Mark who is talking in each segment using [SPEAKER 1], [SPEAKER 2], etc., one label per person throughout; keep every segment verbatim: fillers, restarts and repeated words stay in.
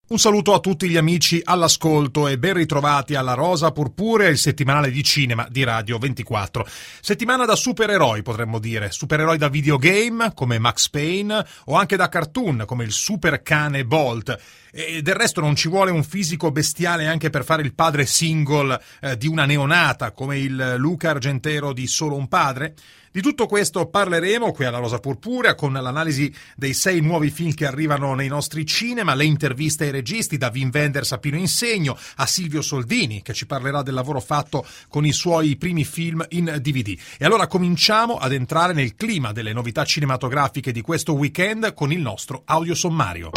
[SPEAKER 1] Un saluto a tutti gli amici all'ascolto e ben ritrovati alla Rosa Purpurea, il settimanale di cinema di Radio ventiquattro. Settimana da supereroi, potremmo dire, supereroi da videogame come Max Payne o anche da cartoon come il super cane Bolt. E del resto non ci vuole un fisico bestiale anche per fare il padre single eh, di una neonata come il Luca Argentero di Solo un padre. Di tutto questo parleremo qui alla Rosa Purpurea con l'analisi dei sei nuovi film che arrivano nei nostri cinema, le interviste ai registi, da Wim Wenders a Pino Insegno, a Silvio Soldini che ci parlerà del lavoro fatto con i suoi primi film in D V D. E allora cominciamo ad entrare nel clima delle novità cinematografiche di questo weekend con il nostro audiosommario.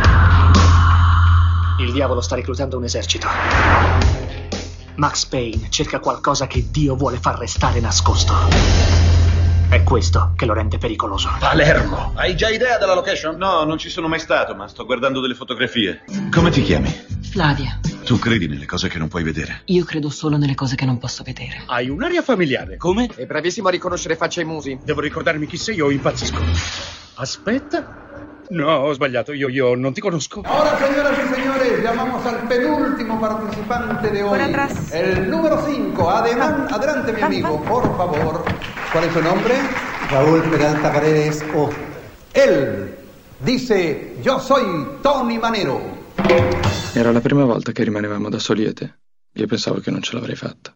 [SPEAKER 2] Il diavolo sta reclutando un esercito. Max Payne cerca qualcosa che Dio vuole far restare nascosto. È questo che lo rende pericoloso.
[SPEAKER 3] Palermo! Hai già idea della location?
[SPEAKER 4] No, non ci sono mai stato, ma sto guardando delle fotografie.
[SPEAKER 3] Come ti chiami?
[SPEAKER 5] Flavia.
[SPEAKER 3] Tu credi nelle cose che non puoi vedere?
[SPEAKER 5] Io credo solo nelle cose che non posso vedere.
[SPEAKER 6] Hai un'aria familiare.
[SPEAKER 3] Come?
[SPEAKER 6] È bravissimo a riconoscere facce ai musi. Devo ricordarmi chi sei o impazzisco. Aspetta. No, ho sbagliato. Io, io non ti conosco.
[SPEAKER 7] Ahora, señoras y señores, llamamos al penúltimo participante de hoy. El número cinco. Además, adelante, mi amigo, por favor. ¿Cuál es su nombre?
[SPEAKER 8] Raúl Peralta Paredes O.
[SPEAKER 7] Él dice: Yo soy Tony Manero.
[SPEAKER 9] Era la prima volta che rimanevamo da soli e te. Io pensavo che non ce l'avrei fatta.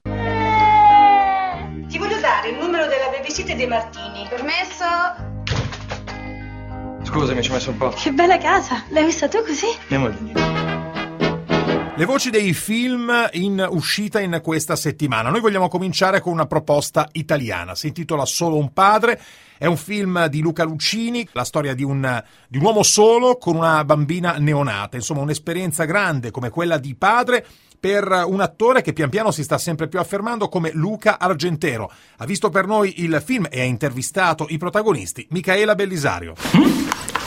[SPEAKER 10] Ti voglio dare il numero della babysitter dei Martini. Permesso?
[SPEAKER 9] Scusami, ci ho messo un po'.
[SPEAKER 10] Che bella casa, l'hai vista tu così?
[SPEAKER 9] Mia moglie.
[SPEAKER 1] Le voci dei film in uscita in questa settimana. Noi vogliamo cominciare con una proposta italiana. Si intitola Solo un padre. È un film di Luca Lucini, la storia di un, di un uomo solo con una bambina neonata. Insomma, un'esperienza grande come quella di padre per un attore che pian piano si sta sempre più affermando come Luca Argentero. Ha visto per noi il film e ha intervistato i protagonisti. Micaela Bellisario.
[SPEAKER 8] Mm?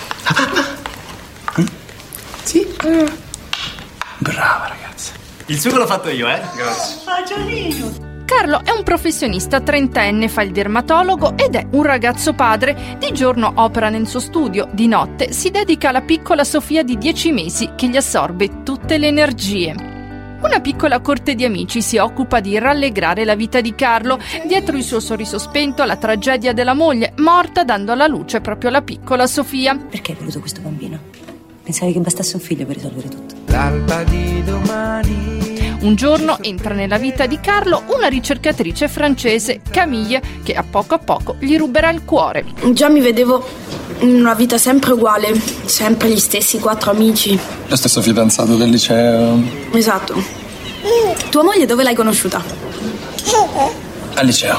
[SPEAKER 8] Sì. Mm. Brava ragazza.
[SPEAKER 11] Il sugo l'ho fatto io, eh?
[SPEAKER 8] Grazie.
[SPEAKER 10] Fagiolino.
[SPEAKER 12] Carlo è un professionista trentenne, fa il dermatologo ed è un ragazzo padre. Di giorno opera nel suo studio, di notte si dedica alla piccola Sofia di dieci mesi che gli assorbe tutte le energie. Una piccola corte di amici si occupa di rallegrare la vita di Carlo. Dietro il suo sorriso spento, la tragedia della moglie, morta dando alla luce proprio la piccola Sofia.
[SPEAKER 5] Perché hai voluto questo bambino? Pensavi che bastasse un figlio per risolvere tutto?
[SPEAKER 13] L'alba di domani.
[SPEAKER 12] Un giorno entra nella vita di Carlo una ricercatrice francese, Camille, che a poco a poco gli ruberà il cuore.
[SPEAKER 14] Già mi vedevo in una vita sempre uguale, sempre gli stessi quattro amici.
[SPEAKER 9] Lo stesso fidanzato del liceo.
[SPEAKER 14] Esatto. Tua moglie dove l'hai conosciuta?
[SPEAKER 9] Al liceo.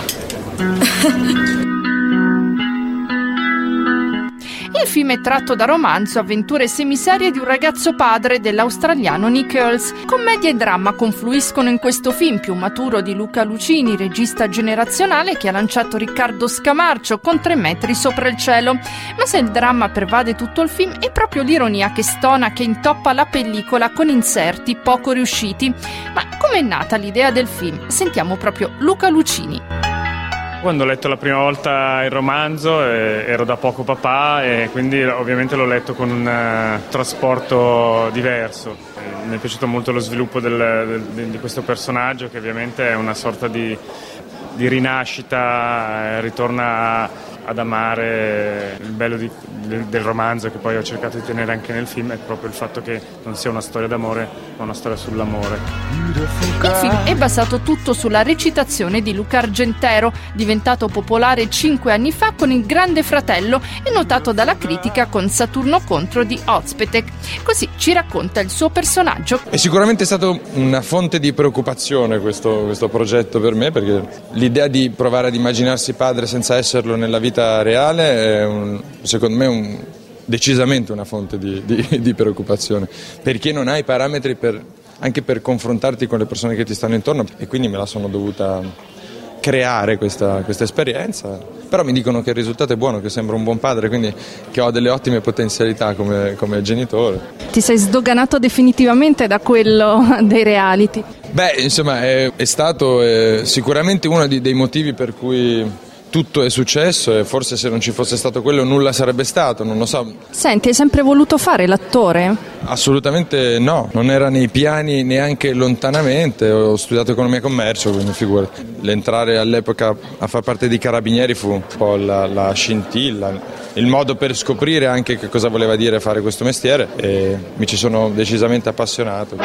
[SPEAKER 12] Il film è tratto da romanzo Avventure semiserie di un ragazzo padre dell'australiano Nick Earls. Commedia e dramma confluiscono in questo film più maturo di Luca Lucini, regista generazionale che ha lanciato Riccardo Scamarcio con Tre metri sopra il cielo. Ma se il dramma pervade tutto il film è proprio l'ironia che stona, che intoppa la pellicola con inserti poco riusciti. Ma com'è nata l'idea del film? Sentiamo proprio Luca Lucini.
[SPEAKER 15] Quando ho letto la prima volta il romanzo eh, ero da poco papà e quindi ovviamente l'ho letto con un uh, trasporto diverso. Eh, mi è piaciuto molto lo sviluppo del, del, di questo personaggio che ovviamente è una sorta di, di rinascita, eh, ritorna a, ad amare. Il bello di, del, del romanzo che poi ho cercato di tenere anche nel film è proprio il fatto che non sia una storia d'amore ma una storia sull'amore.
[SPEAKER 12] Il film è basato tutto sulla recitazione di Luca Argentero, diventato popolare cinque anni fa con Il Grande Fratello e notato dalla critica con Saturno contro di Ozpetek. Così ci racconta il suo personaggio.
[SPEAKER 9] È sicuramente stato una fonte di preoccupazione questo, questo progetto per me, perché l'idea di provare ad immaginarsi padre senza esserlo nella vita reale è un, secondo me un, decisamente una fonte di, di, di preoccupazione, perché non hai parametri per, anche per confrontarti con le persone che ti stanno intorno, e quindi me la sono dovuta creare questa, questa esperienza. Però mi dicono che il risultato è buono, che sembro un buon padre, quindi che ho delle ottime potenzialità come, come genitore.
[SPEAKER 12] Ti sei sdoganato definitivamente da quello dei reality?
[SPEAKER 9] Beh, insomma, è, è stato eh, sicuramente uno di, dei motivi per cui tutto è successo e forse se non ci fosse stato quello nulla sarebbe stato, non lo so.
[SPEAKER 12] Senti, hai sempre voluto fare l'attore?
[SPEAKER 9] Assolutamente no, non era nei piani neanche lontanamente, ho studiato economia e commercio, quindi figurati. L'entrare all'epoca a far parte dei Carabinieri fu un po' la, la scintilla, il modo per scoprire anche che cosa voleva dire fare questo mestiere e mi ci sono decisamente appassionato.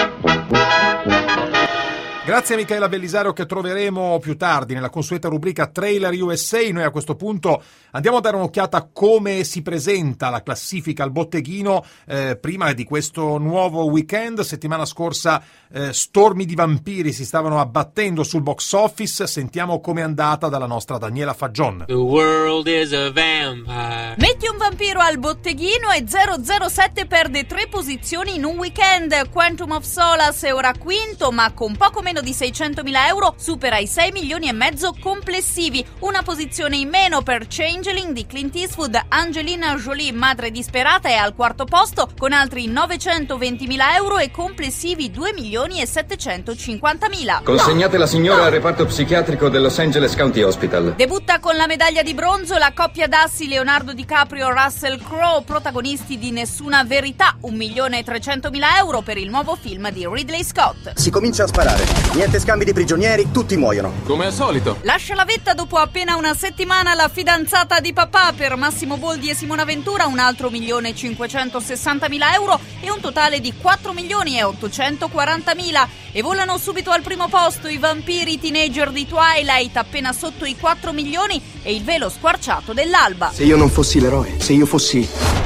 [SPEAKER 1] Grazie a Michaela Bellisario, che troveremo più tardi nella consueta rubrica Trailer U S A. Noi a questo punto andiamo a dare un'occhiata a come si presenta la classifica al botteghino eh, prima di questo nuovo weekend. Settimana scorsa eh, stormi di vampiri si stavano abbattendo sul box office. Sentiamo com'è andata dalla nostra Daniela Faggion.
[SPEAKER 11] The world is a vampire.
[SPEAKER 16] Metti un vampiro al botteghino e zero zero sette perde tre posizioni in un weekend. Quantum of Solace è ora quinto, ma con poco meno di seicentomila euro supera i sei milioni e mezzo complessivi. Una posizione in meno per Changeling di Clint Eastwood. Angelina Jolie, madre disperata, è al quarto posto con altri novecentoventimila euro e complessivi due milioni e settecentocinquantamila.
[SPEAKER 17] Consegnate la signora al reparto psichiatrico del Los Angeles County Hospital.
[SPEAKER 16] Debutta con la medaglia di bronzo la coppia d'assi Leonardo DiCaprio Russell Crowe, protagonisti di Nessuna verità, un milione e trecentomila euro per il nuovo film di Ridley Scott.
[SPEAKER 18] Si comincia a sparare. Niente scambi di prigionieri, tutti muoiono.
[SPEAKER 11] Come al solito.
[SPEAKER 16] Lascia la vetta dopo appena una settimana la fidanzata di papà per Massimo Boldi e Simona Ventura, un altro milione e cinquecentosessantamila euro e un totale di quattro milioni e ottocentoquarantamila. E volano subito al primo posto i vampiri teenager di Twilight, appena sotto i quattro milioni, e il velo squarciato dell'alba.
[SPEAKER 18] Se io non fossi l'eroe, se io fossi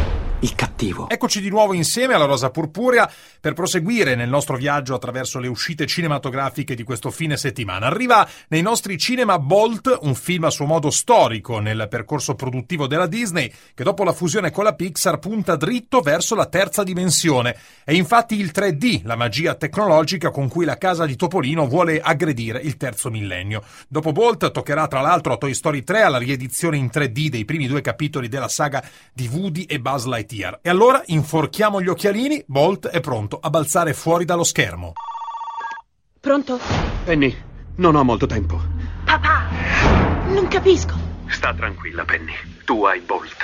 [SPEAKER 18] il cattivo.
[SPEAKER 1] Eccoci di nuovo insieme alla Rosa Purpurea per proseguire nel nostro viaggio attraverso le uscite cinematografiche di questo fine settimana. Arriva nei nostri cinema Bolt, un film a suo modo storico nel percorso produttivo della Disney, che dopo la fusione con la Pixar punta dritto verso la terza dimensione. È infatti il tre D, la magia tecnologica con cui la casa di Topolino vuole aggredire il terzo millennio. Dopo Bolt toccherà tra l'altro a Toy Story tre, alla riedizione in tre D dei primi due capitoli della saga di Woody e Buzz Lightyear. E allora inforchiamo gli occhialini, Bolt è pronto a balzare fuori dallo schermo.
[SPEAKER 19] Pronto?
[SPEAKER 6] Penny, non ho molto tempo.
[SPEAKER 19] Papà, non capisco.
[SPEAKER 6] Sta tranquilla, Penny. Tu hai Bolt.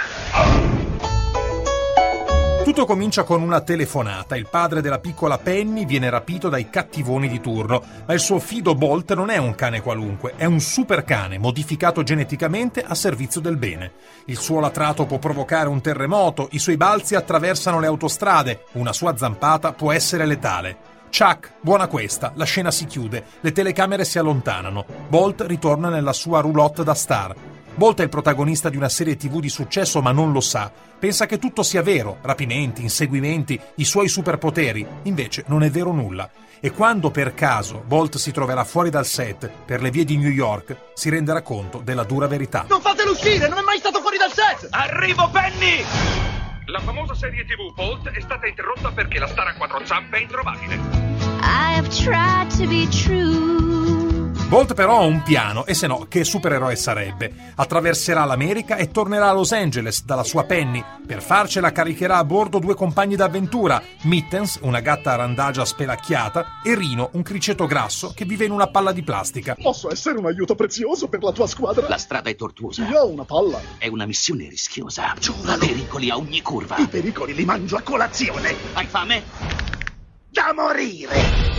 [SPEAKER 1] Tutto comincia con una telefonata. Il padre della piccola Penny viene rapito dai cattivoni di turno, ma il suo fido Bolt non è un cane qualunque, è un super cane modificato geneticamente a servizio del bene. Il suo latrato può provocare un terremoto, i suoi balzi attraversano le autostrade, una sua zampata può essere letale. Chuck, buona questa, la scena si chiude, le telecamere si allontanano, Bolt ritorna nella sua roulotte da star. Bolt è il protagonista di una serie tivù di successo, ma non lo sa. Pensa che tutto sia vero, rapimenti, inseguimenti, i suoi superpoteri. Invece non è vero nulla. E quando per caso Bolt si troverà fuori dal set per le vie di New York, si renderà conto della dura verità.
[SPEAKER 20] Non fatelo uscire, non è mai stato fuori dal set!
[SPEAKER 21] Arrivo, Penny! La famosa serie tivù Bolt è stata interrotta perché la star a quattro zampe è introvabile.
[SPEAKER 22] I have tried to be true.
[SPEAKER 1] Bolt però ha un piano, e se no, che supereroe sarebbe? Attraverserà l'America e tornerà a Los Angeles dalla sua Penny. Per farcela caricherà a bordo due compagni d'avventura, Mittens, una gatta randagia spelacchiata, e Rino, un criceto grasso che vive in una palla di plastica.
[SPEAKER 20] Posso essere un aiuto prezioso per la tua squadra?
[SPEAKER 23] La strada è tortuosa.
[SPEAKER 20] Io ho una palla.
[SPEAKER 23] È una missione rischiosa.
[SPEAKER 20] Giuralo.
[SPEAKER 23] Pericoli a ogni curva.
[SPEAKER 20] I pericoli li mangio a colazione.
[SPEAKER 23] Hai fame?
[SPEAKER 20] Da morire!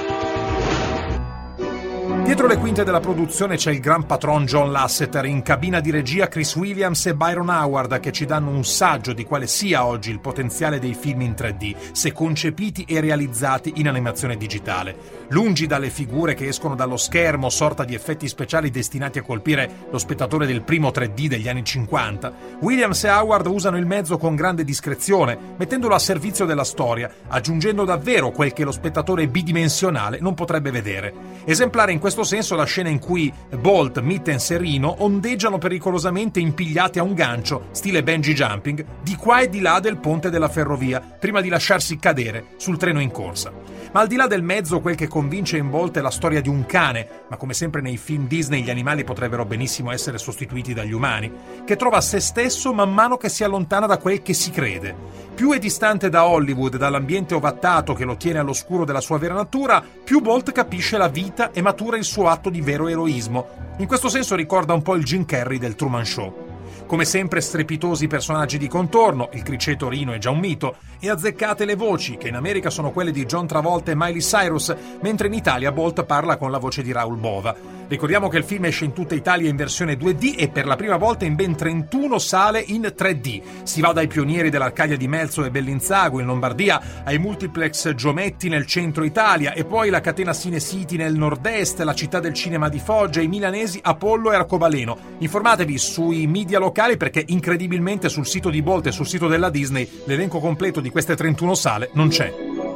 [SPEAKER 1] Dietro le quinte della produzione c'è il gran patron John Lasseter, in cabina di regia Chris Williams e Byron Howard, che ci danno un saggio di quale sia oggi il potenziale dei film in tre D, se concepiti e realizzati in animazione digitale. Lungi dalle figure che escono dallo schermo, sorta di effetti speciali destinati a colpire lo spettatore del primo tre D degli anni cinquanta, Williams e Howard usano il mezzo con grande discrezione, mettendolo a servizio della storia, aggiungendo davvero quel che lo spettatore bidimensionale non potrebbe vedere. Esemplare in questo senso la scena in cui Bolt, Mittens e Rino ondeggiano pericolosamente impigliati a un gancio, stile bungee jumping, di qua e di là del ponte della ferrovia, prima di lasciarsi cadere sul treno in corsa. Ma al di là del mezzo, quel che convince in Bolt è la storia di un cane, ma come sempre nei film Disney gli animali potrebbero benissimo essere sostituiti dagli umani, che trova se stesso man mano che si allontana da quel che si crede. Più è distante da Hollywood, dall'ambiente ovattato che lo tiene all'oscuro della sua vera natura, più Bolt capisce la vita e matura il suo atto di vero eroismo. In questo senso ricorda un po' il Jim Carrey del Truman Show. Come sempre strepitosi personaggi di contorno, il criceto Rino è già un mito, e azzeccate le voci, che in America sono quelle di John Travolta e Miley Cyrus, mentre in Italia Bolt parla con la voce di Raul Bova. Ricordiamo che il film esce in tutta Italia in versione due D e per la prima volta in ben trentuno sale in tre D. Si va dai pionieri dell'Arcadia di Melzo e Bellinzago in Lombardia ai multiplex Giometti nel centro Italia e poi la catena Cine City nel nord-est, la città del cinema di Foggia, i milanesi Apollo e Arcobaleno. Informatevi sui media locali perché incredibilmente sul sito di Bolt e sul sito della Disney l'elenco completo di queste trentuno sale non c'è.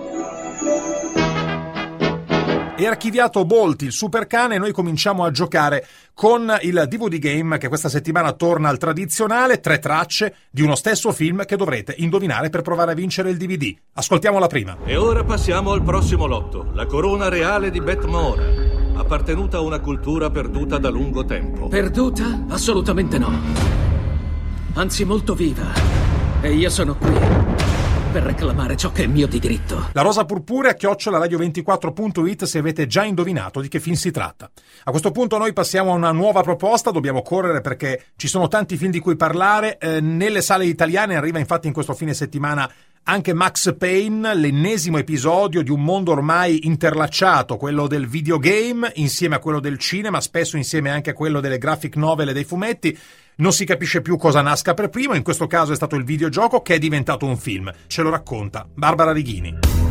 [SPEAKER 1] È archiviato Bolt, il supercane, e noi cominciamo a giocare con il D V D game che questa settimana torna al tradizionale, tre tracce di uno stesso film che dovrete indovinare per provare a vincere il D V D. Ascoltiamo la prima.
[SPEAKER 2] E ora passiamo al prossimo lotto, la corona reale di Bet Mora, appartenuta a una cultura perduta da lungo tempo.
[SPEAKER 3] Perduta? Assolutamente no. Anzi, molto viva. E io sono qui per reclamare ciò che è mio di diritto.
[SPEAKER 1] La rosa purpurea chiocciola radio ventiquattro punto it se avete già indovinato di che film si tratta. A questo punto noi passiamo a una nuova proposta, dobbiamo correre perché ci sono tanti film di cui parlare. Eh, nelle sale italiane arriva infatti in questo fine settimana anche Max Payne, l'ennesimo episodio di un mondo ormai interlacciato, quello del videogame insieme a quello del cinema, spesso insieme anche a quello delle graphic novel e dei fumetti. Non si capisce più cosa nasca per primo, in questo caso è stato il videogioco che è diventato un film. Ce lo racconta Barbara Righini.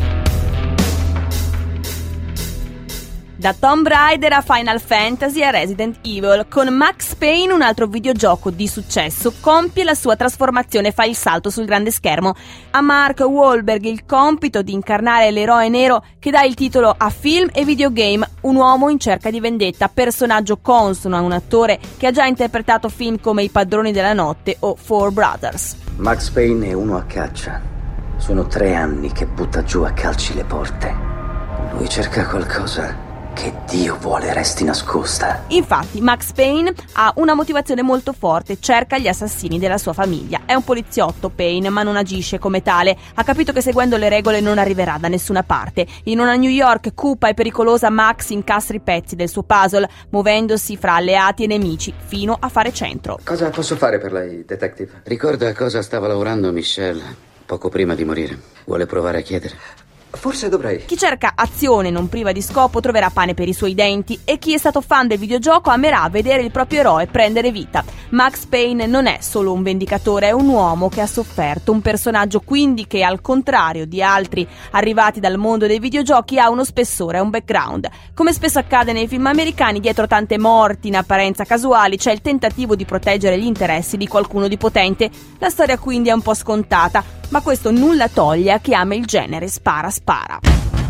[SPEAKER 4] Da Tomb Raider a Final Fantasy a Resident Evil, con Max Payne, un altro videogioco di successo, compie la sua trasformazione e fa il salto sul grande schermo. A Mark Wahlberg il compito di incarnare l'eroe nero che dà il titolo a film e videogame, un uomo in cerca di vendetta, personaggio consono a un attore che ha già interpretato film come I Padroni della Notte o Four Brothers.
[SPEAKER 24] Max Payne è uno a caccia. Sono tre anni che butta giù a calci le porte. Lui cerca qualcosa che Dio vuole resti nascosta.
[SPEAKER 4] Infatti Max Payne ha una motivazione molto forte, cerca gli assassini della sua famiglia. È un poliziotto Payne, ma non agisce come tale. Ha capito che seguendo le regole non arriverà da nessuna parte. In una New York cupa e pericolosa, Max incastra i pezzi del suo puzzle, muovendosi fra alleati e nemici fino a fare centro.
[SPEAKER 24] Cosa posso fare per lei, detective? Ricorda a cosa stava lavorando Michelle poco prima di morire. Vuole provare a chiedere? Forse dovrei.
[SPEAKER 4] Chi cerca azione non priva di scopo troverà pane per i suoi denti, e chi è stato fan del videogioco amerà vedere il proprio eroe prendere vita. Max Payne non è solo un vendicatore, è un uomo che ha sofferto, un personaggio quindi che, al contrario di altri arrivati dal mondo dei videogiochi, ha uno spessore, un background. Come spesso accade nei film americani, dietro tante morti in apparenza casuali c'è il tentativo di proteggere gli interessi di qualcuno di potente. La storia quindi è un po' scontata, ma questo nulla toglie a chi ama il genere spara spara.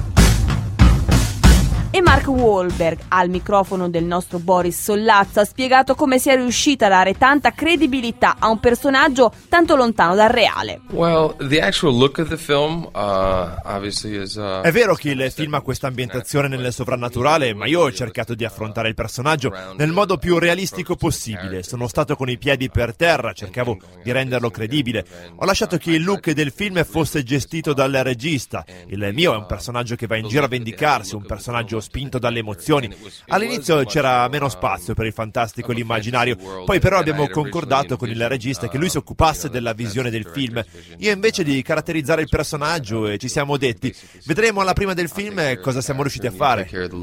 [SPEAKER 4] E Mark Wahlberg, al microfono del nostro Boris Sollazzo, ha spiegato come sia riuscita a dare tanta credibilità a un personaggio tanto lontano dal reale.
[SPEAKER 9] Well, the actual look of the film, uh, obviously is, uh,
[SPEAKER 25] È vero che il film ha questa ambientazione nel sovrannaturale, ma io ho cercato di affrontare il personaggio nel modo più realistico possibile. Sono stato con i piedi per terra, cercavo di renderlo credibile. Ho lasciato che il look del film fosse gestito dal regista. Il mio è un personaggio che va in giro a vendicarsi, un personaggio spinto dalle emozioni. All'inizio c'era meno spazio per il fantastico e l'immaginario, poi però abbiamo concordato con il regista che lui si occupasse della visione del film, io invece di caratterizzare il personaggio, e ci siamo detti vedremo alla prima del film cosa siamo riusciti a fare.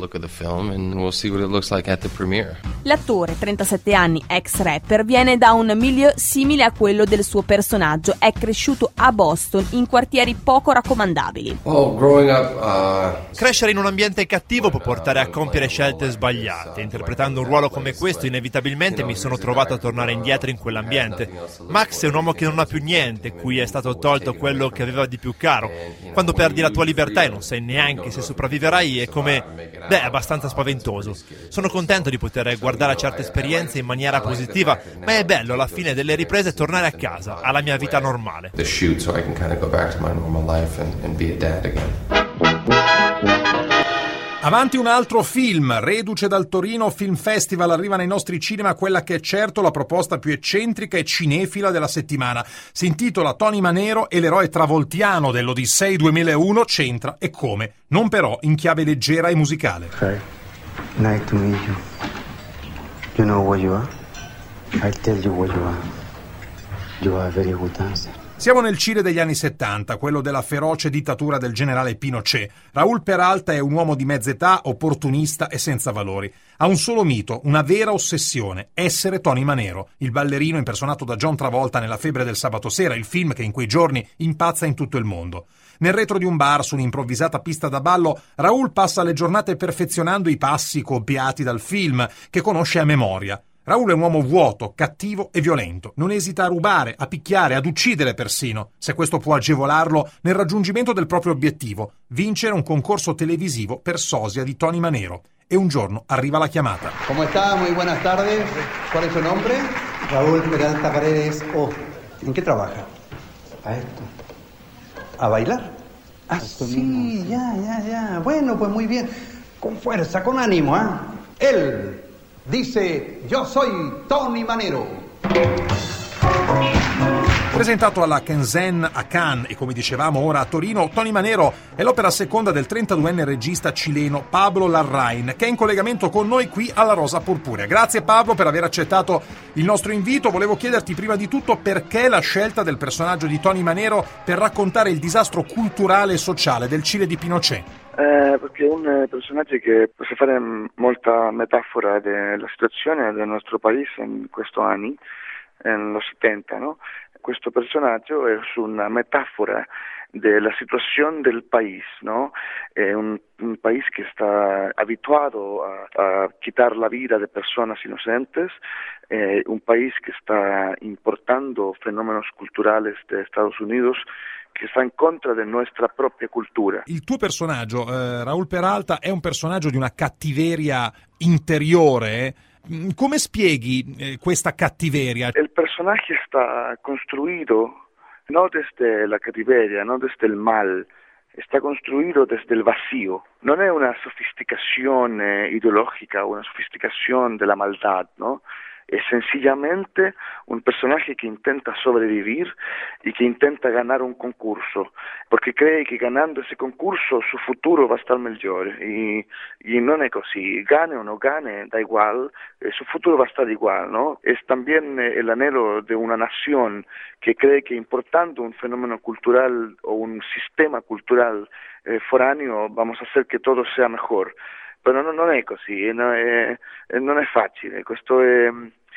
[SPEAKER 4] L'attore, trentasette anni, ex rapper, viene da un milieu simile a quello del suo personaggio. È cresciuto a Boston in quartieri poco raccomandabili.
[SPEAKER 9] Oh, growing up, uh...
[SPEAKER 25] Crescere in un ambiente cattivo può portare a compiere scelte sbagliate. Interpretando un ruolo come questo, inevitabilmente mi sono trovato a tornare indietro in quell'ambiente. Max è un uomo che non ha più niente, cui è stato tolto quello che aveva di più caro. Quando perdi la tua libertà e non sai neanche se sopravviverai, è come... beh, è abbastanza spaventoso. Sono contento di poter guardare a certe esperienze in maniera positiva, ma è bello alla fine delle riprese tornare a casa, alla mia vita normale.
[SPEAKER 9] The shoot, so I can kind of go back to my normal life and, and be a dad again.
[SPEAKER 1] Avanti un altro film, reduce dal Torino Film Festival, arriva nei nostri cinema quella che è certo la proposta più eccentrica e cinefila della settimana. Si intitola Tony Manero e l'eroe travoltiano dell'Odissei duemilauno c'entra, e come, non però in chiave leggera e musicale.
[SPEAKER 8] Okay. Nice to meet you.
[SPEAKER 24] You know what you are? I'll tell you what you are. You are a very good dancer.
[SPEAKER 1] Siamo nel Cile degli anni settanta, quello della feroce dittatura del generale Pinochet. Raúl Peralta è un uomo di mezza età, opportunista e senza valori. Ha un solo mito, una vera ossessione, essere Tony Manero, il ballerino impersonato da John Travolta nella Febbre del sabato sera, il film che in quei giorni impazza in tutto il mondo. Nel retro di un bar, su un'improvvisata pista da ballo, Raúl passa le giornate perfezionando i passi copiati dal film, che conosce a memoria. Raúl è un uomo vuoto, cattivo e violento. Non esita a rubare, a picchiare, ad uccidere persino, se questo può agevolarlo nel raggiungimento del proprio obiettivo, vincere un concorso televisivo per sosia di Tony Manero. E un giorno arriva la chiamata.
[SPEAKER 8] ¿Cómo está? Muy buenas tardes. ¿Cuál es su nombre? Raúl Peralta Paredes. Oh, ¿en qué trabaja? A esto. ¿A bailar? Ah, sí, ya, ya, ya. Bueno, pues muy bien. Con fuerza, con ánimo, ¿ah? ¿eh? Él dice, yo soy Tony Manero.
[SPEAKER 1] Presentato alla Kenzen a Cannes e come dicevamo ora a Torino, Tony Manero è l'opera seconda del trentaduenne regista cileno Pablo Larraín, che è in collegamento con noi qui alla Rosa Purpurea. Grazie Pablo per aver accettato il nostro invito. Volevo chiederti prima di tutto perché la scelta del personaggio di Tony Manero per raccontare il disastro culturale e sociale del Cile di Pinochet.
[SPEAKER 5] Eh, perché è un personaggio che può fare molta metafora della situazione del nostro paese in questi anni, negli settanta, no? Questo personaggio è una metafora della situazione del paese, no? È un, un paese che sta abituato a, a quitar la vita di persone innocenti, è un paese che sta importando fenomeni culturali degli Stati Uniti che sta in contro della nostra propria cultura.
[SPEAKER 1] Il tuo personaggio, eh, Raúl Peralta, è un personaggio di una cattiveria interiore. Come spieghi eh, questa cattiveria?
[SPEAKER 5] Il personaggio sta costruito non desde la cattiveria, non desde il mal, sta costruito desde il vacío. Non è una sofisticazione ideologica o una sofisticazione della maldad, no? È sencillamente un personaggio che intenta sobrevivir y que intenta ganar un concurso, porque cree que ganando ese concurso su futuro va a estar mejor, y, y non è così, gane o no gane, da igual, eh, su futuro va a estar igual, ¿no? Es también eh, el anhelo de una nación que cree que importando un fenómeno cultural o un sistema cultural eh, foráneo vamos a hacer que todo sea mejor. Però non è così, non è, non è facile, questo è,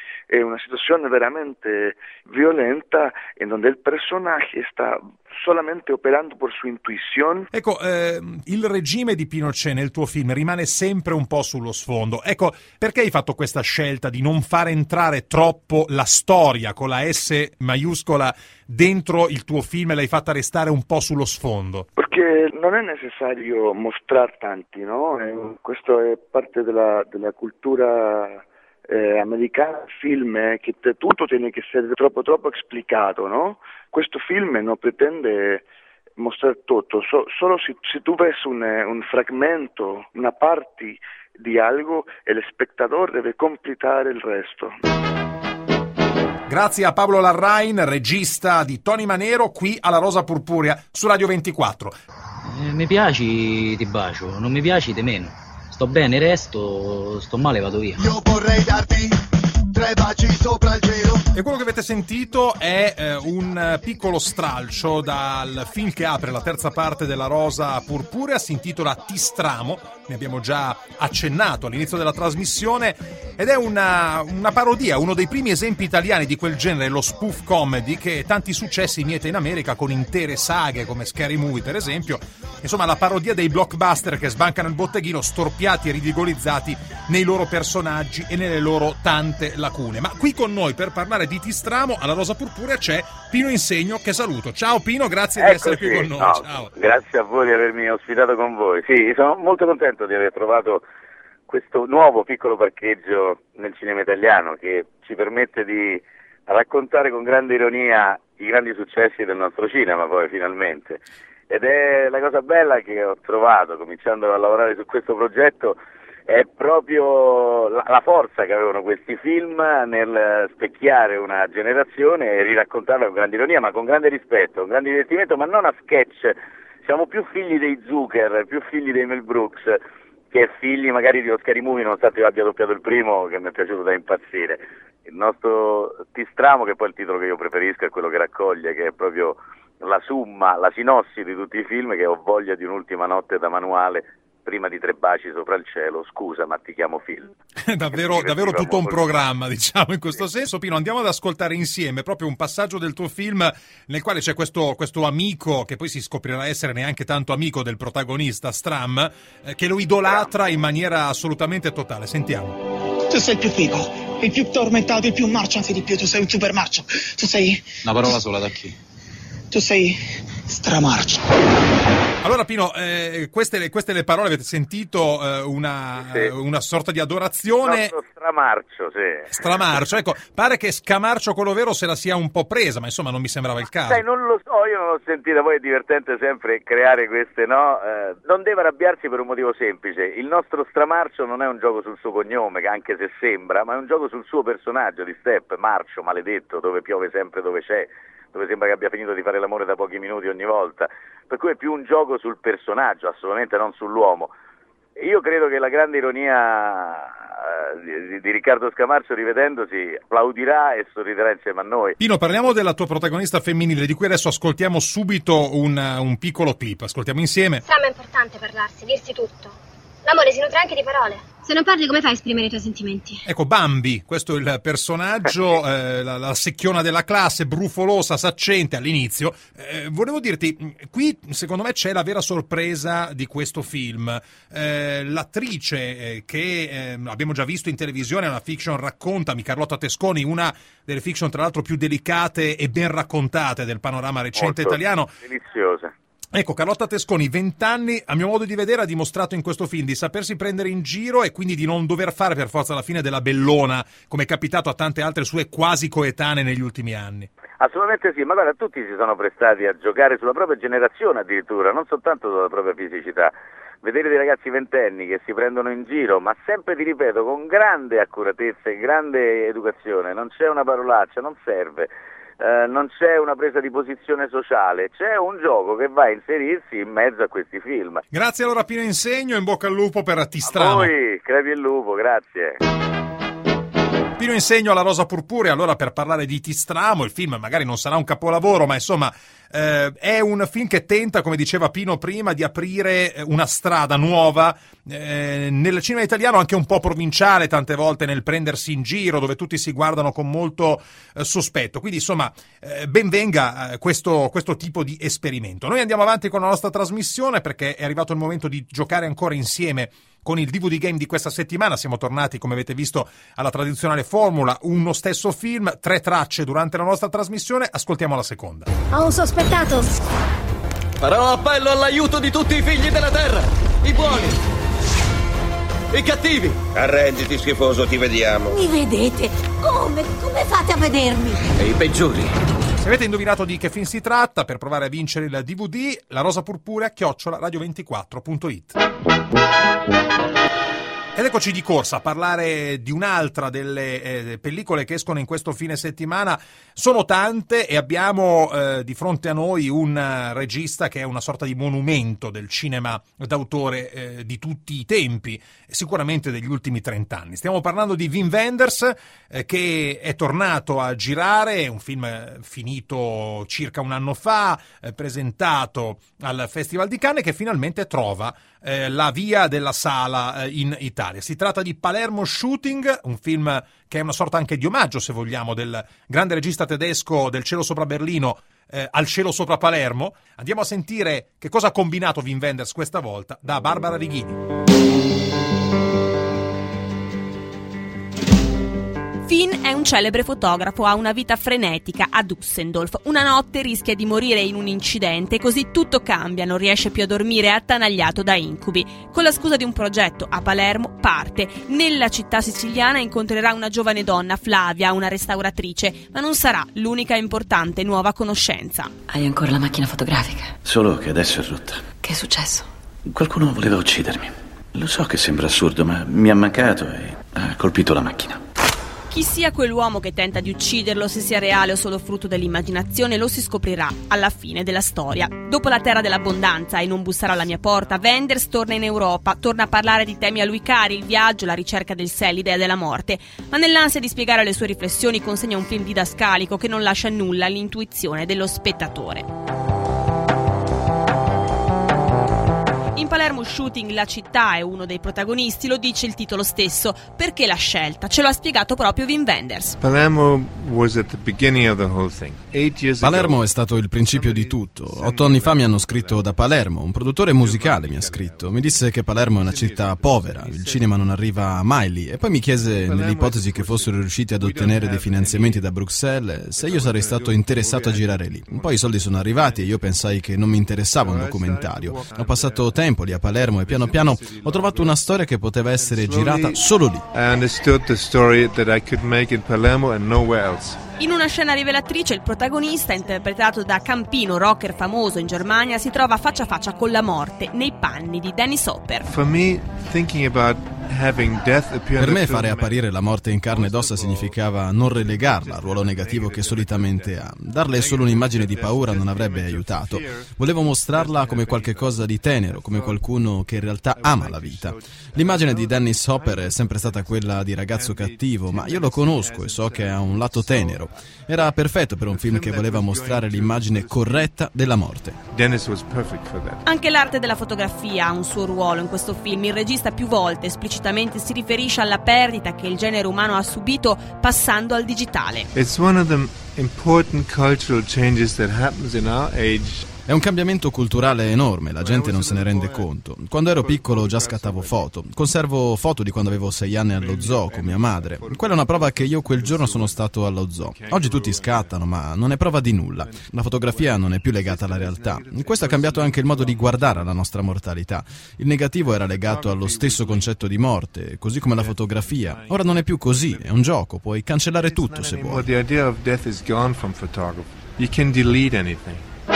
[SPEAKER 5] è una situazione veramente violenta in donde il personaggio sta solamente operando per sua intuizione.
[SPEAKER 1] Ecco, eh, il regime di Pinochet nel tuo film rimane sempre un po' sullo sfondo. Ecco, perché hai fatto questa scelta di non far entrare troppo la storia con la S maiuscola dentro il tuo film e l'hai fatta restare un po' sullo sfondo?
[SPEAKER 5] Perché non è necessario mostrare tanti, no? Eh, questo è parte della, della cultura eh, americana, film, eh, che te, tutto tiene che essere troppo troppo explicato, no? Questo film non pretende mostrare tutto, so, solo se, se tu vedi un, un fragmento, una parte di algo e lo spettatore deve completare il resto.
[SPEAKER 1] Grazie a Pablo Larraín, regista di Tony Manero, qui alla Rosa Purpurea su Radio ventiquattro.
[SPEAKER 7] Eh, mi piaci, ti bacio, non mi piaci, te meno. Sto bene, resto, sto male, vado via.
[SPEAKER 10] Io vorrei darti tre baci sopra il cielo.
[SPEAKER 1] E quello che avete sentito è eh, un piccolo stralcio dal film che apre la terza parte della Rosa Purpurea, si intitola Ti stramo, ne abbiamo già accennato all'inizio della trasmissione, ed è una, una parodia, uno dei primi esempi italiani di quel genere, lo spoof comedy, che tanti successi miete in America con intere saghe come Scary Movie per esempio. Insomma, la parodia dei blockbuster che sbancano il botteghino storpiati e ridicolizzati nei loro personaggi e nelle loro tante lacune. Ma qui con noi per parlare di Ti stramo alla Rosa Purpurea c'è Pino Insegno, che saluto. Ciao Pino, grazie di
[SPEAKER 13] Eccoci.
[SPEAKER 1] essere qui con noi.
[SPEAKER 13] No,
[SPEAKER 1] Ciao.
[SPEAKER 13] Grazie a voi di avermi ospitato con voi. Sì, sono molto contento di aver trovato questo nuovo piccolo parcheggio nel cinema italiano che ci permette di raccontare con grande ironia i grandi successi del nostro cinema, poi finalmente. Ed è la cosa bella che ho trovato cominciando a lavorare su questo progetto, è proprio la, la forza che avevano questi film nel specchiare una generazione e riraccontarla con grande ironia, ma con grande rispetto, con grande divertimento, ma non a sketch. Siamo più figli dei Zucker, più figli dei Mel Brooks, che è figli magari di Oscari Movie, nonostante io abbia doppiato il primo, che mi è piaciuto da impazzire. Il nostro Ti stramo, che poi è il titolo che io preferisco, è quello che raccoglie, che è proprio la summa, la sinossi di tutti i film, che Ho voglia di un'ultima notte da manuale, prima di Tre baci sopra il cielo, scusa ma ti chiamo Phil.
[SPEAKER 1] davvero davvero tutto un programma, diciamo, in questo senso. Pino, andiamo ad ascoltare insieme proprio un passaggio del tuo film nel quale c'è questo, questo amico, che poi si scoprirà essere neanche tanto amico del protagonista, Stram, eh, che lo idolatra in maniera assolutamente totale. Sentiamo.
[SPEAKER 11] Tu sei il più figo, il più tormentato, il più marcio, anzi di più, tu sei un super marcio. Tu sei...
[SPEAKER 7] Una parola sola, da chi?
[SPEAKER 11] Tu sei stramarcio.
[SPEAKER 1] Allora Pino, eh, queste, queste le parole, avete sentito eh, una, sì. una sorta di adorazione.
[SPEAKER 13] Il nostro stramarcio, sì.
[SPEAKER 1] Stramarcio, ecco, pare che Scamarcio quello vero se la sia un po' presa, ma insomma non mi sembrava il caso.
[SPEAKER 13] Sai, non lo so, io non l'ho sentita, poi è divertente sempre creare queste, no? Eh, non deve arrabbiarsi per un motivo semplice, il nostro stramarcio non è un gioco sul suo cognome, anche se sembra, ma è un gioco sul suo personaggio di Step, marcio, maledetto, dove piove sempre dove c'è, dove sembra che abbia finito di fare l'amore da pochi minuti ogni volta, per cui è più un gioco sul personaggio, assolutamente non sull'uomo. Io credo che la grande ironia uh, di, di Riccardo Scamarcio, rivedendosi, applaudirà e sorriderà insieme a noi.
[SPEAKER 1] Pino, parliamo della tua protagonista femminile, di cui adesso ascoltiamo subito un, un piccolo clip, ascoltiamo insieme.
[SPEAKER 12] Sam, è importante parlarsi, dirsi tutto. L'amore si nutre anche di parole. Se non parli, come fai a esprimere i tuoi sentimenti?
[SPEAKER 1] Ecco, Bambi, questo è il personaggio, eh, la, la secchiona della classe, brufolosa, saccente all'inizio. Eh, volevo dirti, qui secondo me c'è la vera sorpresa di questo film. Eh, l'attrice eh, che eh, abbiamo già visto in televisione, una fiction Raccontami, Carlotta Tesconi, una delle fiction tra l'altro più delicate e ben raccontate del panorama recente
[SPEAKER 13] Molto
[SPEAKER 1] italiano.
[SPEAKER 13] Deliziosa.
[SPEAKER 1] Ecco, Carlotta Tesconi, vent'anni, a mio modo di vedere, ha dimostrato in questo film di sapersi prendere in giro e quindi di non dover fare per forza la fine della bellona, come è capitato a tante altre sue quasi coetanee negli ultimi anni.
[SPEAKER 13] Assolutamente sì, ma guarda, tutti si sono prestati a giocare sulla propria generazione addirittura, non soltanto sulla propria fisicità. Vedere dei ragazzi ventenni che si prendono in giro, ma sempre, ti ripeto, con grande accuratezza e grande educazione, non c'è una parolaccia, non serve. Uh, non c'è una presa di posizione sociale, c'è un gioco che va a inserirsi in mezzo a questi film.
[SPEAKER 1] Grazie allora Pino Insegno, in bocca al lupo per Ti stramo.
[SPEAKER 13] A voi, crepi il lupo, grazie.
[SPEAKER 1] Pino Insegno alla Rosa Purpurea, allora per parlare di Ti stramo, il film magari non sarà un capolavoro, ma insomma eh, è un film che tenta, come diceva Pino prima, di aprire una strada nuova eh, nel cinema italiano, anche un po' provinciale tante volte, nel prendersi in giro, dove tutti si guardano con molto eh, sospetto. Quindi insomma eh, ben venga eh, questo, questo tipo di esperimento. Noi andiamo avanti con la nostra trasmissione perché è arrivato il momento di giocare ancora insieme con il D V D Game di questa settimana. Siamo tornati, come avete visto, alla tradizionale formula, uno stesso film, tre tracce durante la nostra trasmissione. Ascoltiamo la seconda.
[SPEAKER 12] Ho un sospettato.
[SPEAKER 3] Farò appello all'aiuto di tutti i figli della terra, i buoni, i cattivi.
[SPEAKER 14] Arrenditi, schifoso, ti vediamo.
[SPEAKER 19] Mi vedete? Come? Come fate a vedermi?
[SPEAKER 3] E i peggiori.
[SPEAKER 1] Se avete indovinato di che film si tratta, per provare a vincere il D V D, la Rosa Purpurea chiocciola radio ventiquattro punto it. Ed eccoci di corsa a parlare di un'altra delle eh, pellicole che escono in questo fine settimana. Sono tante e abbiamo eh, di fronte a noi un uh, regista che è una sorta di monumento del cinema d'autore eh, di tutti i tempi, sicuramente degli ultimi trent'anni. Stiamo parlando di Wim Wenders, eh, che è tornato a girare, un film finito circa un anno fa, eh, presentato al Festival di Cannes, che finalmente trova eh, la via della sala eh, in Italia. Si tratta di Palermo Shooting, un film che è una sorta anche di omaggio, se vogliamo, del grande regista tedesco del cielo sopra Berlino eh, al cielo sopra Palermo. Andiamo a sentire che cosa ha combinato Wim Wenders questa volta da Barbara Righini.
[SPEAKER 4] Finn è un celebre fotografo, ha una vita frenetica a Düsseldorf. Una notte rischia di morire in un incidente, così tutto cambia, non riesce più a dormire, è attanagliato da incubi. Con la scusa di un progetto a Palermo parte. Nella città siciliana incontrerà una giovane donna, Flavia, una restauratrice, ma non sarà l'unica importante nuova conoscenza.
[SPEAKER 15] Hai ancora la macchina fotografica?
[SPEAKER 14] Solo che adesso è rotta.
[SPEAKER 15] Che è successo?
[SPEAKER 14] Qualcuno voleva uccidermi. Lo so che sembra assurdo, ma mi ha mancato e ha colpito la macchina.
[SPEAKER 4] Chi sia quell'uomo che tenta di ucciderlo, se sia reale o solo frutto dell'immaginazione, lo si scoprirà alla fine della storia. Dopo la terra dell'abbondanza e Non bussare alla mia porta, Wenders torna in Europa, torna a parlare di temi a lui cari, il viaggio, la ricerca del sé, l'idea della morte, ma nell'ansia di spiegare le sue riflessioni consegna un film didascalico che non lascia nulla all'intuizione dello spettatore. In Palermo Shooting la città è uno dei protagonisti, lo dice il titolo stesso. Perché la scelta? Ce lo ha spiegato proprio Wim Wenders.
[SPEAKER 6] Palermo was at the beginning of the whole thing. Eight years ago.
[SPEAKER 16] Palermo è stato il principio di tutto. Otto anni fa mi hanno scritto da Palermo, un produttore musicale mi ha scritto. Mi disse che Palermo è una città povera, il cinema non arriva mai lì, e poi mi chiese, nell'ipotesi che fossero riusciti ad ottenere dei finanziamenti da Bruxelles, se io sarei stato interessato a girare lì. Poi i soldi sono arrivati e io pensai che non mi interessava un documentario. Ho passato tempo lì a Palermo e piano piano ho trovato una storia che poteva essere girata solo lì.
[SPEAKER 6] I understood the story that I could make in Palermo and nowhere else.
[SPEAKER 4] In una scena rivelatrice il protagonista, interpretato da Campino, rocker famoso in Germania, si trova faccia a faccia con la morte nei panni di Dennis Hopper.
[SPEAKER 6] For me, thinking about having death appear
[SPEAKER 16] Per me fare apparire la morte in carne ed ossa significava non relegarla al ruolo negativo che solitamente ha. Darle solo un'immagine di paura non avrebbe aiutato. Volevo mostrarla come qualche cosa di tenero, come qualcuno che in realtà ama la vita. L'immagine di Dennis Hopper è sempre stata quella di ragazzo cattivo, ma io lo conosco e so che ha un lato tenero. Era perfetto per un film che voleva mostrare l'immagine corretta della morte.
[SPEAKER 6] Dennis was perfect for that.
[SPEAKER 4] Anche l'arte della fotografia ha un suo ruolo in questo film. Il regista più volte esplicitamente si riferisce alla perdita che il genere umano ha subito passando al digitale.
[SPEAKER 6] It's one of the important cultural changes that happens in our age.
[SPEAKER 16] È un cambiamento culturale enorme, la gente non se ne rende conto. Quando ero piccolo già scattavo foto. Conservo foto di quando avevo sei anni allo zoo con mia madre. Quella è una prova che io quel giorno sono stato allo zoo. Oggi tutti scattano, ma non è prova di nulla. La fotografia non è più legata alla realtà. Questo ha cambiato anche il modo di guardare alla nostra mortalità. Il negativo era legato allo stesso concetto di morte, così come la fotografia. Ora non è più così, è un gioco, puoi cancellare tutto se vuoi.
[SPEAKER 6] The idea of death is gone from photography. You can delete anything.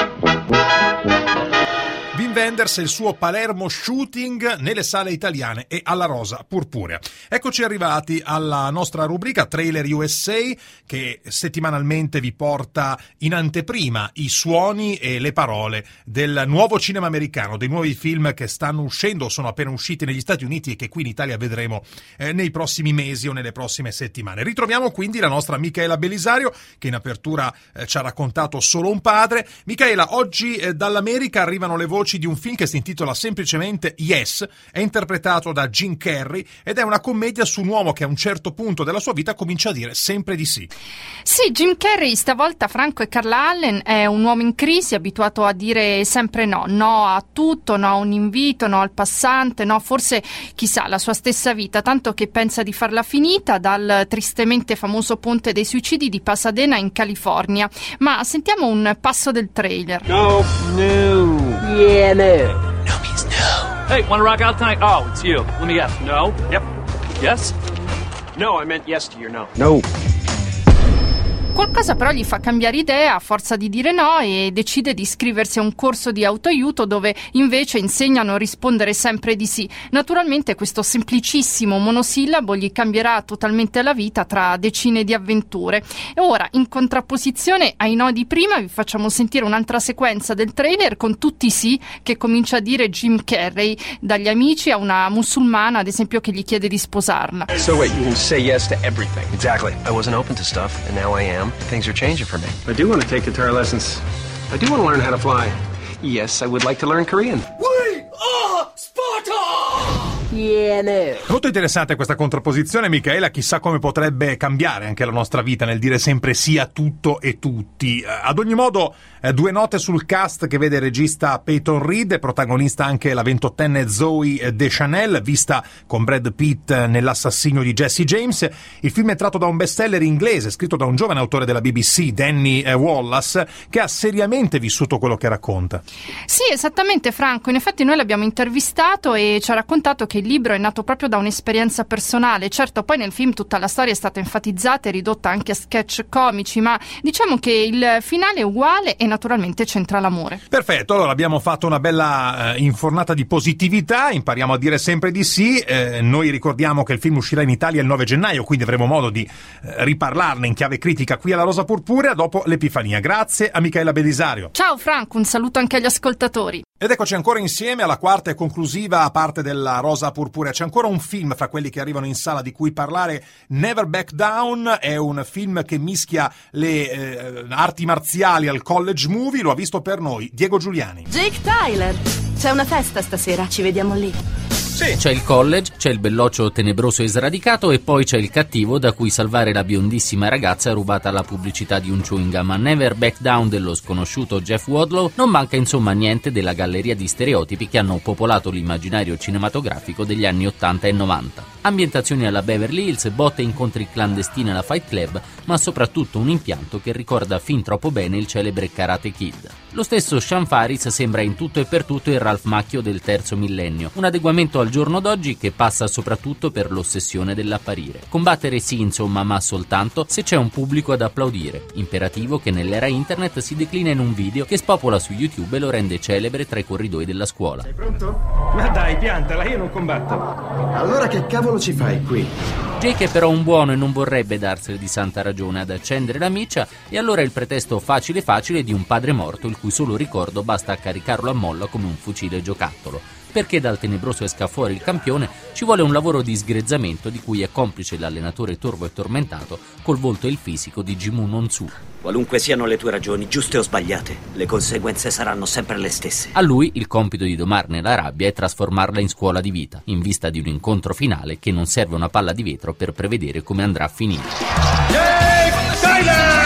[SPEAKER 1] Wim Wenders e il suo Palermo Shooting nelle sale italiane e alla Rosa Purpurea. Eccoci arrivati alla nostra rubrica Trailer U S A, che settimanalmente vi porta in anteprima i suoni e le parole del nuovo cinema americano, dei nuovi film che stanno uscendo o sono appena usciti negli Stati Uniti e che qui in Italia vedremo eh, nei prossimi mesi o nelle prossime settimane. Ritroviamo quindi la nostra Micaela Belisario, che in apertura eh, ci ha raccontato Solo un padre. Micaela, oggi eh, dall'America arrivano le voci di un film che si intitola semplicemente Yes, è interpretato da Jim Carrey ed è una commedia su un uomo che a un certo punto della sua vita comincia a dire sempre di sì.
[SPEAKER 17] Sì, Jim Carrey stavolta Franco e Carla Allen è un uomo in crisi abituato a dire sempre no, no a tutto, no a un invito, no al passante, no forse chissà la sua stessa vita, tanto che pensa di farla finita dal tristemente famoso ponte dei suicidi di Pasadena in California. Ma sentiamo un passo del trailer.
[SPEAKER 18] No, no. Yeah, no. No means no. Hey, wanna rock out tonight? Oh, it's you. Let me guess. No? Yep. Yes? No, I meant yes to your no. No.
[SPEAKER 17] Qualcosa però gli fa cambiare idea a forza di dire no e decide di iscriversi a un corso di autoaiuto dove invece insegnano a rispondere sempre di sì. Naturalmente questo semplicissimo monosillabo gli cambierà totalmente la vita tra decine di avventure. E ora, in contrapposizione ai no di prima, vi facciamo sentire un'altra sequenza del trailer con tutti i sì che comincia a dire Jim Carrey, dagli amici a una musulmana ad esempio che gli chiede di sposarla.
[SPEAKER 18] So wait, you can say yes to everything. Exactly. I wasn't open to stuff and now I am. Things are changing for me. I do want to take guitar lessons. I do want to learn how to fly. Yes, I would like to learn Korean.
[SPEAKER 20] We are Sparta!
[SPEAKER 18] Yeah, no.
[SPEAKER 1] Molto interessante questa contrapposizione, Micaela. Chissà come potrebbe cambiare anche la nostra vita nel dire sempre sì a tutto e tutti. Eh, ad ogni modo, eh, due note sul cast che vede il regista Peyton Reed, protagonista anche la ventottenne Zoe Deschanel, vista con Brad Pitt nell'assassinio di Jesse James. Il film è tratto da un bestseller inglese scritto da un giovane autore della B B C, Danny Wallace, che ha seriamente vissuto quello che racconta.
[SPEAKER 17] Sì, esattamente, Franco. In effetti noi l'abbiamo intervistato e ci ha raccontato che il libro è nato proprio da un'esperienza personale. Certo, poi nel film tutta la storia è stata enfatizzata e ridotta anche a sketch comici, ma diciamo che il finale è uguale e naturalmente c'entra l'amore.
[SPEAKER 1] Perfetto, allora abbiamo fatto una bella eh, infornata di positività, impariamo a dire sempre di sì. Eh, noi ricordiamo che il film uscirà in Italia il nove gennaio, quindi avremo modo di eh, riparlarne in chiave critica qui alla Rosa Purpurea dopo l'Epifania. Grazie a Michaela Belisario.
[SPEAKER 17] Ciao Franco, un saluto anche agli ascoltatori.
[SPEAKER 1] Ed eccoci ancora insieme alla quarta e conclusiva parte della Rosa Purpurea. C'è ancora un film fra quelli che arrivano in sala di cui parlare, Never Back Down. È un film che mischia le eh, arti marziali al college movie. Lo ha visto per noi Diego Giuliani.
[SPEAKER 15] Jake Tyler, c'è una festa stasera, ci vediamo lì.
[SPEAKER 1] Sì.
[SPEAKER 2] C'è il college, c'è il belloccio tenebroso e sradicato e poi c'è il cattivo da cui salvare la biondissima ragazza rubata alla pubblicità di un chewing gum. A Never Back Down dello sconosciuto Jeff Wadlow non manca insomma niente della galleria di stereotipi che hanno popolato l'immaginario cinematografico degli anni ottanta e novanta. Ambientazioni alla Beverly Hills, botte e incontri clandestini alla Fight Club, ma soprattutto un impianto che ricorda fin troppo bene il celebre Karate Kid. Lo stesso Sean Faris sembra in tutto e per tutto il Ralph Macchio del terzo millennio, un adeguamento al giorno d'oggi che passa soprattutto per l'ossessione dell'apparire. Combattere sì insomma, ma soltanto se c'è un pubblico ad applaudire, imperativo che nell'era internet si declina in un video che spopola su YouTube e lo rende celebre tra i corridoi della scuola.
[SPEAKER 18] Sei pronto? Ma dai, piantala, io non combatto. Allora che cavolo ci fai qui?
[SPEAKER 2] Jake è però un buono e non vorrebbe darsene di santa ragione ad accendere la miccia, e allora il pretesto facile facile di un padre morto il cui solo ricordo basta a caricarlo a molla come un fucile giocattolo. Perché dal tenebroso esca fuori il campione ci vuole un lavoro di sgrezzamento di cui è complice l'allenatore torvo e tormentato col volto e il fisico di Jimmu Non-Su.
[SPEAKER 21] Qualunque siano le tue ragioni, giuste o sbagliate, le conseguenze saranno sempre le stesse.
[SPEAKER 2] A lui il compito di domarne la rabbia e trasformarla in scuola di vita, in vista di un incontro finale che non serve una palla di vetro per prevedere come andrà a finire.
[SPEAKER 1] Jake Tyler!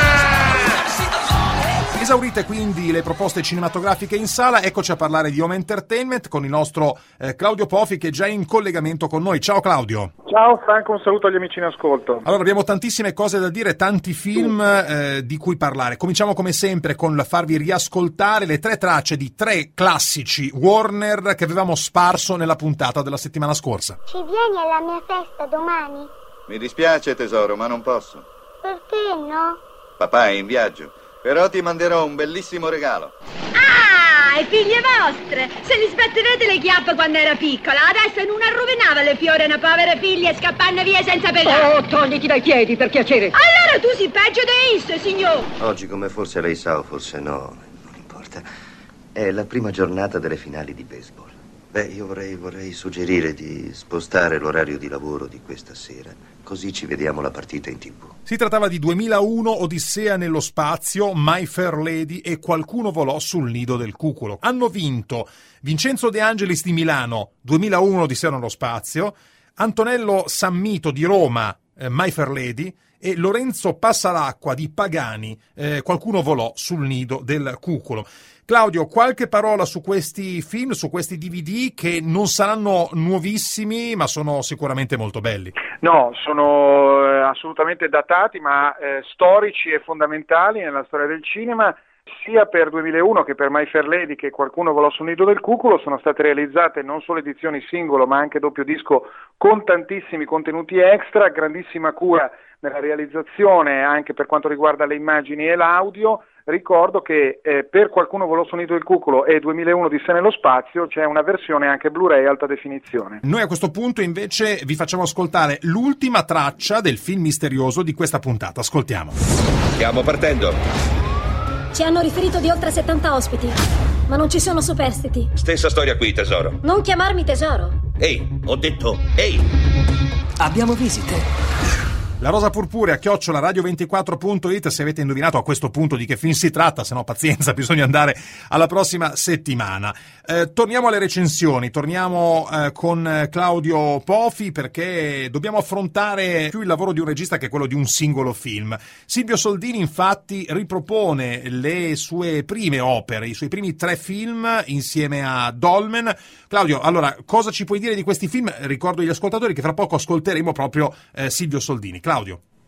[SPEAKER 1] Esaurite quindi le proposte cinematografiche in sala, eccoci a parlare di Home Entertainment con il nostro eh, Claudio Pofi che è già in collegamento con noi. Ciao Claudio.
[SPEAKER 22] Ciao Franco, un saluto agli amici in ascolto.
[SPEAKER 1] Allora abbiamo tantissime cose da dire, tanti film eh, di cui parlare. Cominciamo come sempre con farvi riascoltare le tre tracce di tre classici Warner che avevamo sparso nella puntata della settimana scorsa.
[SPEAKER 12] Ci vieni alla mia festa domani?
[SPEAKER 23] Mi dispiace tesoro, ma non posso.
[SPEAKER 12] Perché no?
[SPEAKER 23] Papà è in viaggio. Però ti manderò un bellissimo regalo.
[SPEAKER 25] Ah, e figlie vostre! Se li sbatterete le chiappe quando era piccola, adesso non arrovinava le fiore una povera figlia e scappanne via senza pesare.
[SPEAKER 3] Oh, togliti dai piedi, per piacere.
[SPEAKER 25] Allora tu sei peggio di isso, signor.
[SPEAKER 14] Oggi, come forse lei sa o forse no, non importa, è la prima giornata delle finali di baseball. Beh, io vorrei, vorrei suggerire di spostare l'orario di lavoro di questa sera, così ci vediamo la partita in tivù.
[SPEAKER 1] Si trattava di duemilauno, Odissea nello spazio, My Fair Lady e Qualcuno volò sul nido del cuculo. Hanno vinto Vincenzo De Angelis di Milano, duemilauno, Odissea nello spazio, Antonello Sammito di Roma, eh, My Fair Lady, e Lorenzo Passalacqua di Pagani, eh, Qualcuno volò sul nido del cuculo. Claudio, qualche parola su questi film, su questi D V D che non saranno nuovissimi, ma sono sicuramente molto belli.
[SPEAKER 22] No, sono eh, assolutamente datati, ma eh, storici e fondamentali nella storia del cinema. Sia per duemilauno che per My Fair Lady che Qualcuno volò sul nido del cuculo sono state realizzate non solo edizioni singolo ma anche doppio disco con tantissimi contenuti extra, grandissima cura nella realizzazione anche per quanto riguarda le immagini e l'audio. Ricordo che eh, per Qualcuno volò sul nido del cuculo e duemilauno Odissea nello spazio c'è una versione anche Blu-ray alta definizione.
[SPEAKER 1] Noi a questo punto invece vi facciamo ascoltare l'ultima traccia del film misterioso di questa puntata. Ascoltiamo.
[SPEAKER 14] Stiamo partendo.
[SPEAKER 12] Ci hanno riferito di oltre settanta ospiti, ma non ci sono superstiti.
[SPEAKER 14] Stessa storia qui, tesoro.
[SPEAKER 12] Non chiamarmi tesoro.
[SPEAKER 14] Ehi, ho detto ehi.
[SPEAKER 15] Abbiamo visite.
[SPEAKER 1] La Rosa Purpurea, chiocciola radio ventiquattro punto it, se avete indovinato a questo punto di che film si tratta, se no pazienza, bisogna andare alla prossima settimana. Eh, torniamo alle recensioni, torniamo eh, con Claudio Pofi perché dobbiamo affrontare più il lavoro di un regista che quello di un singolo film. Silvio Soldini infatti ripropone le sue prime opere, i suoi primi tre film insieme a Dolmen. Claudio, allora, cosa ci puoi dire di questi film? Ricordo agli ascoltatori che fra poco ascolteremo proprio eh, Silvio Soldini. Claudio.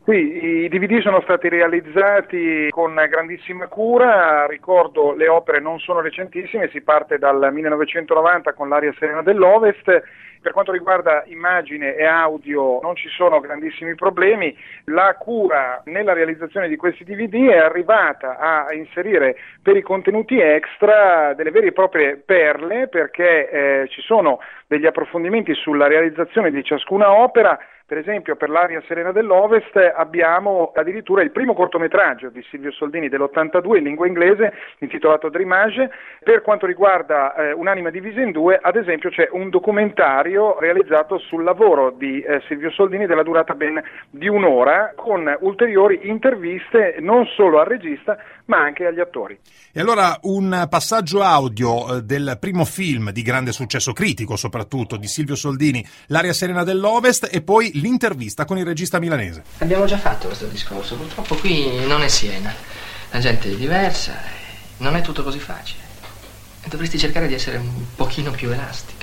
[SPEAKER 22] Qui i D V D sono stati realizzati con grandissima cura, ricordo le opere non sono recentissime, si parte dal millenovecentonovanta con L'aria serena dell'Ovest. Per quanto riguarda immagine e audio non ci sono grandissimi problemi, la cura nella realizzazione di questi D V D è arrivata a inserire per i contenuti extra delle vere e proprie perle, perché eh, ci sono degli approfondimenti sulla realizzazione di ciascuna opera. Per esempio per L'aria serena dell'Ovest abbiamo addirittura il primo cortometraggio di Silvio Soldini dell'ottantadue in lingua inglese intitolato Dreamage. Per quanto riguarda eh, Un'anima divisa in due, ad esempio c'è un documentario realizzato sul lavoro di eh, Silvio Soldini della durata ben di un'ora, con ulteriori interviste non solo al regista ma anche agli attori.
[SPEAKER 1] E allora un passaggio audio eh, del primo film di grande successo critico soprattutto di Silvio Soldini, L'aria serena dell'Ovest, e poi l'intervista con il regista milanese.
[SPEAKER 5] Abbiamo già fatto questo discorso, purtroppo qui non è Siena, la gente è diversa, non è tutto così facile. Dovresti cercare di essere un pochino più elastica.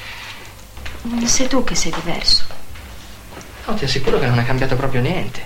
[SPEAKER 12] Sei tu che sei diverso.
[SPEAKER 5] No, ti assicuro che non è cambiato proprio niente.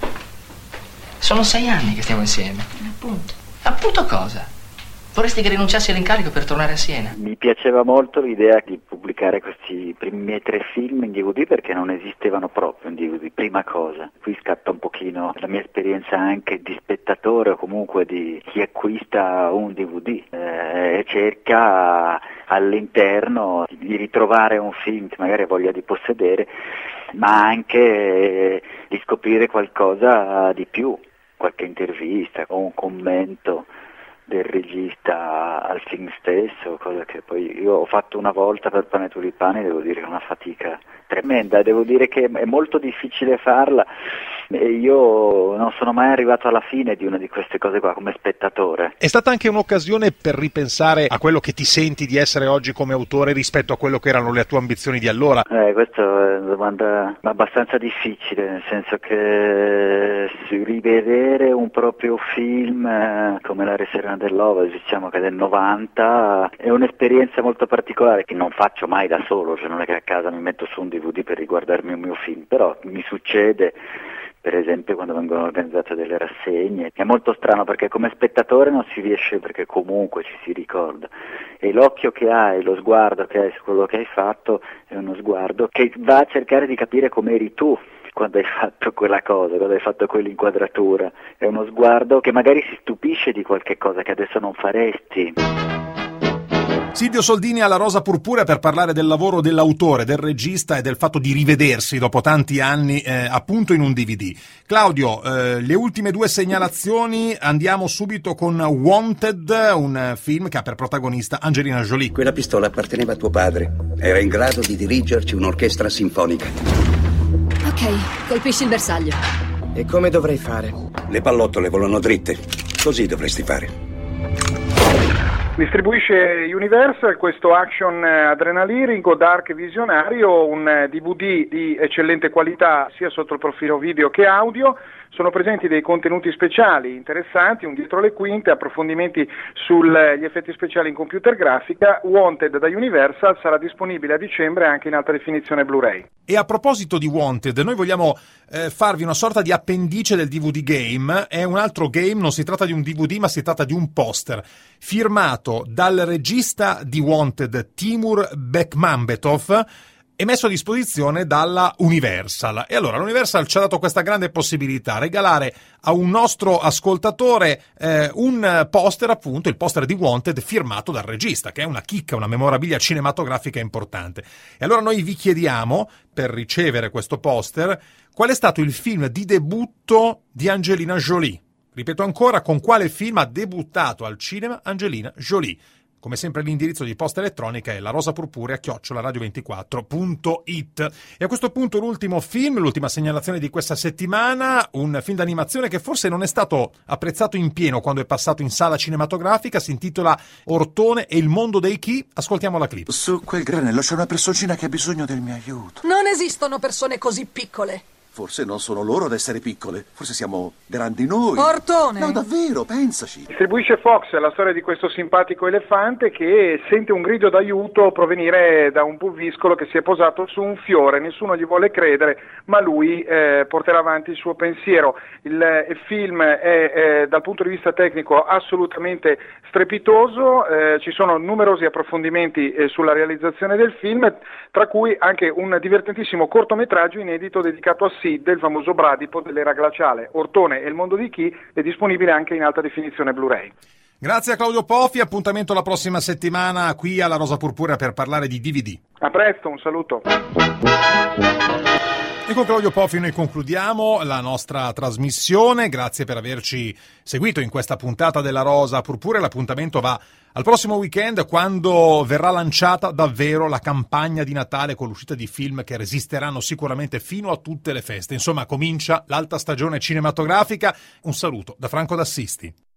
[SPEAKER 5] Sono sei anni che stiamo insieme.
[SPEAKER 12] Appunto.
[SPEAKER 5] Appunto cosa? Vorresti che rinunciassi all'incarico per tornare a Siena?
[SPEAKER 8] Mi piaceva molto l'idea di pubblicare questi primi miei tre film in D V D perché non esistevano proprio in D V D, prima cosa. Qui scatta un pochino la mia esperienza anche di spettatore o comunque di chi acquista un D V D eh, e cerca all'interno di ritrovare un film che magari ha voglia di possedere, ma anche eh, di scoprire qualcosa di più, qualche intervista o un commento del regista al film stesso, cosa che poi io ho fatto una volta per Pane Tulipani, devo dire che è una fatica tremenda, devo dire che è molto difficile farla e io non sono mai arrivato alla fine di una di queste cose qua come spettatore.
[SPEAKER 1] È stata anche un'occasione per ripensare a quello che ti senti di essere oggi come autore rispetto a quello che erano le tue ambizioni di allora?
[SPEAKER 8] Eh, questa è una domanda abbastanza difficile, nel senso che rivedere un proprio film eh, come L'aria serena dell'Ovest, diciamo che del novanta, è un'esperienza molto particolare che non faccio mai da solo, cioè non è che a casa mi metto su un D V D per riguardarmi un mio film, però mi succede per esempio quando vengono organizzate delle rassegne. È molto strano perché come spettatore non si riesce, perché comunque ci si ricorda, e l'occhio che hai, lo sguardo che hai su quello che hai fatto è uno sguardo che va a cercare di capire come eri tu quando hai fatto quella cosa, quando hai fatto quell'inquadratura. È uno sguardo che magari si stupisce di qualche cosa che adesso non faresti.
[SPEAKER 1] Silvio Soldini alla Rosa Purpurea per parlare del lavoro dell'autore, del regista e del fatto di rivedersi dopo tanti anni eh, appunto in un D V D. Claudio, eh, le ultime due segnalazioni, andiamo subito con Wanted, un film che ha per protagonista Angelina Jolie.
[SPEAKER 9] Quella pistola apparteneva a tuo padre, era in grado di dirigerci un'orchestra sinfonica.
[SPEAKER 15] Ok, colpisci il bersaglio.
[SPEAKER 9] E come dovrei fare? Le pallottole volano dritte, così dovresti fare.
[SPEAKER 22] Distribuisce Universal questo action adrenalirico, dark visionario, un D V D di eccellente qualità sia sotto il profilo video che audio. Sono presenti dei contenuti speciali interessanti, un dietro le quinte, approfondimenti sugli effetti speciali in computer grafica. Wanted da Universal sarà disponibile a dicembre anche in alta definizione Blu-ray.
[SPEAKER 1] E a proposito di Wanted, noi vogliamo eh, farvi una sorta di appendice del D V D game. È un altro game, non si tratta di un D V D ma si tratta di un poster firmato dal regista di Wanted Timur Bekmambetov e messo a disposizione dalla Universal. E allora l'Universal ci ha dato questa grande possibilità, regalare a un nostro ascoltatore eh, un poster, appunto il poster di Wanted firmato dal regista, che è una chicca, una memorabilia cinematografica importante. E allora noi vi chiediamo, per ricevere questo poster, qual è stato il film di debutto di Angelina Jolie. Ripeto ancora, con quale film ha debuttato al cinema Angelina Jolie. Come sempre l'indirizzo di posta elettronica è la rosa purpurea chiocciola radio ventiquattro punto it. E a questo punto l'ultimo film, l'ultima segnalazione di questa settimana, un film d'animazione che forse non è stato apprezzato in pieno quando è passato in sala cinematografica, si intitola Ortone e il mondo dei chi. Ascoltiamo la clip.
[SPEAKER 10] Su quel granello c'è una personcina che ha bisogno del mio aiuto.
[SPEAKER 24] Non esistono persone così piccole.
[SPEAKER 7] Forse non sono loro ad essere piccole, forse siamo grandi noi.
[SPEAKER 10] Ortone!
[SPEAKER 7] No, davvero, pensaci.
[SPEAKER 22] Distribuisce Fox la storia di questo simpatico elefante che sente un grido d'aiuto provenire da un pulviscolo che si è posato su un fiore. Nessuno gli vuole credere, ma lui eh, porterà avanti il suo pensiero. Il, il film è eh, dal punto di vista tecnico assolutamente strepitoso, eh, ci sono numerosi approfondimenti eh, sulla realizzazione del film, tra cui anche un divertentissimo cortometraggio inedito dedicato a Sid, il famoso bradipo dell'era glaciale. Ortone e il mondo di Chi è disponibile anche in alta definizione Blu-ray.
[SPEAKER 1] Grazie a Claudio Poffi, appuntamento la prossima settimana qui alla Rosa Purpurea per parlare di D V D.
[SPEAKER 22] A presto, un saluto.
[SPEAKER 1] E con Claudio Poffi noi concludiamo la nostra trasmissione. Grazie per averci seguito in questa puntata della Rosa Purpurea. L'appuntamento va al prossimo weekend, quando verrà lanciata davvero la campagna di Natale con l'uscita di film che resisteranno sicuramente fino a tutte le feste. Insomma, comincia l'alta stagione cinematografica. Un saluto da Franco D'Assisti.